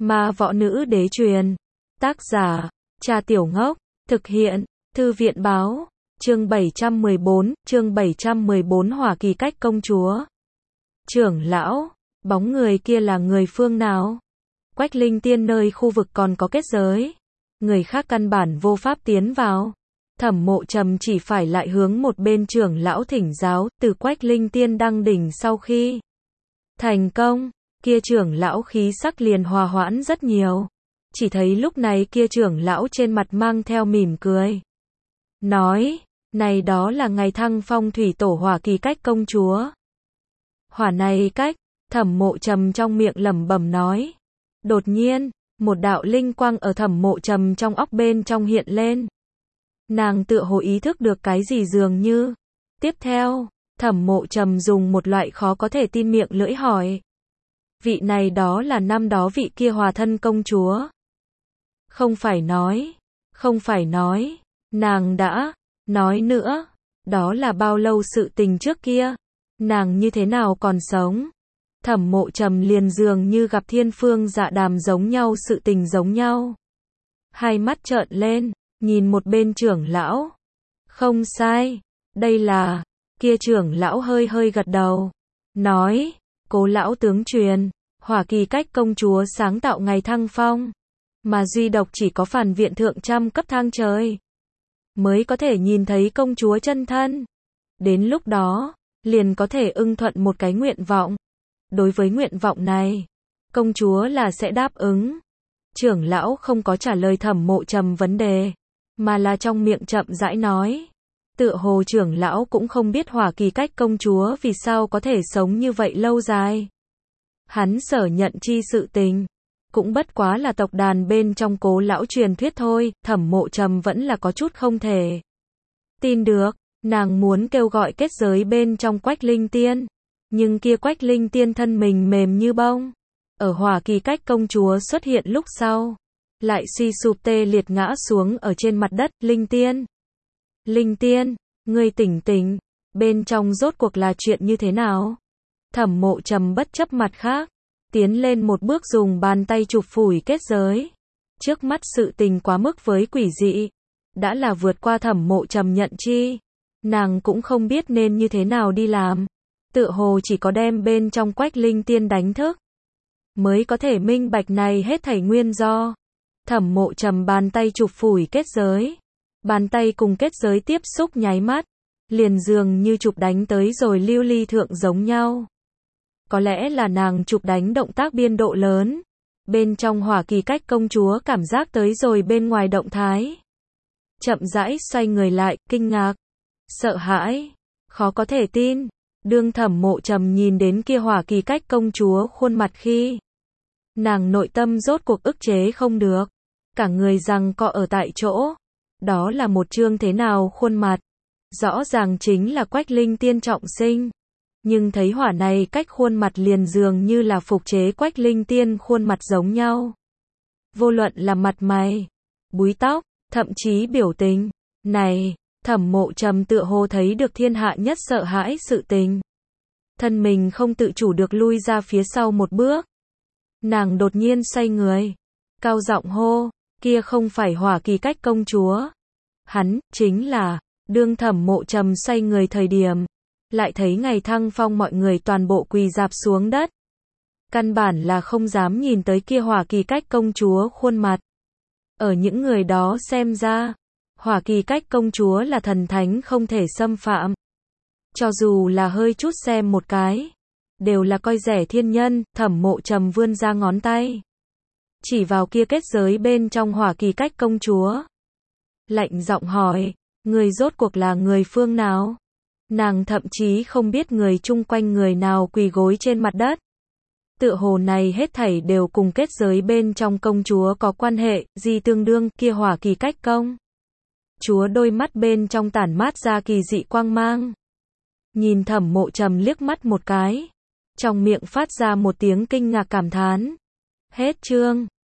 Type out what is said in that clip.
Ma võ nữ đế truyền. Tác giả, Trà Tiểu Ngốc. Thực hiện, Thư viện báo. Chương 714 Hỏa Kỳ Cách công chúa. Trưởng lão, bóng người kia là người phương nào? Quách Linh Tiên nơi khu vực còn có kết giới. Người khác căn bản vô pháp tiến vào. Thẩm Mộ Trầm chỉ phải lại hướng một bên trưởng lão thỉnh giáo, từ Quách Linh Tiên đăng đỉnh sau khi thành công, kia trưởng lão khí sắc liền hòa hoãn rất nhiều. Chỉ thấy lúc này kia trưởng lão trên mặt mang theo mỉm cười. Nói, này đó là ngày thăng phong thủy tổ Hỏa Kỳ Cách công chúa. Hỏa này cách, Thẩm Mộ Trầm trong miệng lẩm bẩm nói. Đột nhiên, một đạo linh quang ở Thẩm Mộ Trầm trong óc bên trong hiện lên. Nàng tựa hồ ý thức được cái gì dường như. Tiếp theo, Thẩm Mộ Trầm dùng một loại khó có thể tin miệng lưỡi hỏi. Vị này đó là năm đó vị kia hòa thân công chúa. Không phải nói, nàng đã, nói nữa, đó là bao lâu sự tình trước kia, nàng như thế nào còn sống. Thẩm Mộ Trầm liền dường như gặp thiên phương dạ đàm giống nhau sự tình giống nhau. Hai mắt trợn lên, nhìn một bên trưởng lão. Không sai, đây là, kia trưởng lão hơi hơi gật đầu. Nói, cố lão tướng truyền, Hỏa Kỳ Cách công chúa sáng tạo ngày thăng phong. Mà duy độc chỉ có phản viện thượng trăm cấp thang trời mới có thể nhìn thấy công chúa chân thân. Đến lúc đó, liền có thể ưng thuận một cái nguyện vọng. Đối với nguyện vọng này, công chúa là sẽ đáp ứng. Trưởng lão không có trả lời Thẩm Mộ Trầm vấn đề, mà là trong miệng chậm rãi nói. Tựa hồ trưởng lão cũng không biết Hỏa Kỳ Cách công chúa vì sao có thể sống như vậy lâu dài. Hắn sở nhận chi sự tình, cũng bất quá là tộc đàn bên trong cố lão truyền thuyết thôi. Thẩm Mộ Trầm vẫn là có chút không thể tin được. Nàng muốn kêu gọi kết giới bên trong Quách Linh Tiên, nhưng kia Quách Linh Tiên thân mình mềm như bông. Ở Hỏa Kỳ Cách công chúa xuất hiện lúc sau, lại suy sụp tê liệt ngã xuống ở trên mặt đất. Linh Tiên, ngươi tỉnh tỉnh, bên trong rốt cuộc là chuyện như thế nào? Thẩm Mộ Trầm bất chấp mặt khác, tiến lên một bước dùng bàn tay chụp phủi kết giới. Trước mắt sự tình quá mức với quỷ dị, đã là vượt qua Thẩm Mộ Trầm nhận chi. Nàng cũng không biết nên như thế nào đi làm. Tựa hồ chỉ có đem bên trong Quách Linh Tiên đánh thức, mới có thể minh bạch này hết thảy nguyên do. Thẩm Mộ Trầm bàn tay chụp phủi kết giới. Bàn tay cùng kết giới tiếp xúc nháy mắt, liền dường như chụp đánh tới rồi lưu ly thượng giống nhau. Có lẽ là nàng chụp đánh động tác biên độ lớn. Bên trong Hỏa Kỳ Cách công chúa cảm giác tới rồi bên ngoài động thái. Chậm rãi xoay người lại, kinh ngạc, sợ hãi, khó có thể tin. Đương Thẩm Mộ Trầm nhìn đến kia Hỏa Kỳ Cách công chúa khuôn mặt khi, nàng nội tâm rốt cuộc ức chế không được. Cả người giằng co ở tại chỗ. Đó là một trương thế nào khuôn mặt. Rõ ràng chính là Quách Linh Tiên trọng sinh. Nhưng thấy hỏa này cách khuôn mặt liền dường như là phục chế Quách Linh Tiên khuôn mặt giống nhau. Vô luận là mặt mày, búi tóc, thậm chí biểu tình. Này, Thẩm Mộ Trầm tựa hồ thấy được thiên hạ nhất sợ hãi sự tình. Thân mình không tự chủ được lui ra phía sau một bước. Nàng đột nhiên xoay người, cao giọng hô, kia không phải Hỏa Kỳ Cách công chúa. Hắn, chính là, đương Thẩm Mộ Trầm xoay người thời điểm, lại thấy ngày thăng phong mọi người toàn bộ quỳ rạp xuống đất. Căn bản là không dám nhìn tới kia Hỏa Kỳ Cách công chúa khuôn mặt. Ở những người đó xem ra, Hỏa Kỳ Cách công chúa là thần thánh không thể xâm phạm. Cho dù là hơi chút xem một cái, đều là coi rẻ thiên nhân. Thẩm Mộ Trầm vươn ra ngón tay, chỉ vào kia kết giới bên trong Hỏa Kỳ Cách công chúa. Lạnh giọng hỏi, người rốt cuộc là người phương nào? Nàng thậm chí không biết người chung quanh người nào quỳ gối trên mặt đất. Tựa hồ này hết thảy đều cùng kết giới bên trong công chúa có quan hệ, gì tương đương kia Hỏa Kỳ Cách công chúa đôi mắt bên trong tản mát ra kỳ dị quang mang. Nhìn Thẩm Mộ Trầm liếc mắt một cái, trong miệng phát ra một tiếng kinh ngạc cảm thán. Hết chương.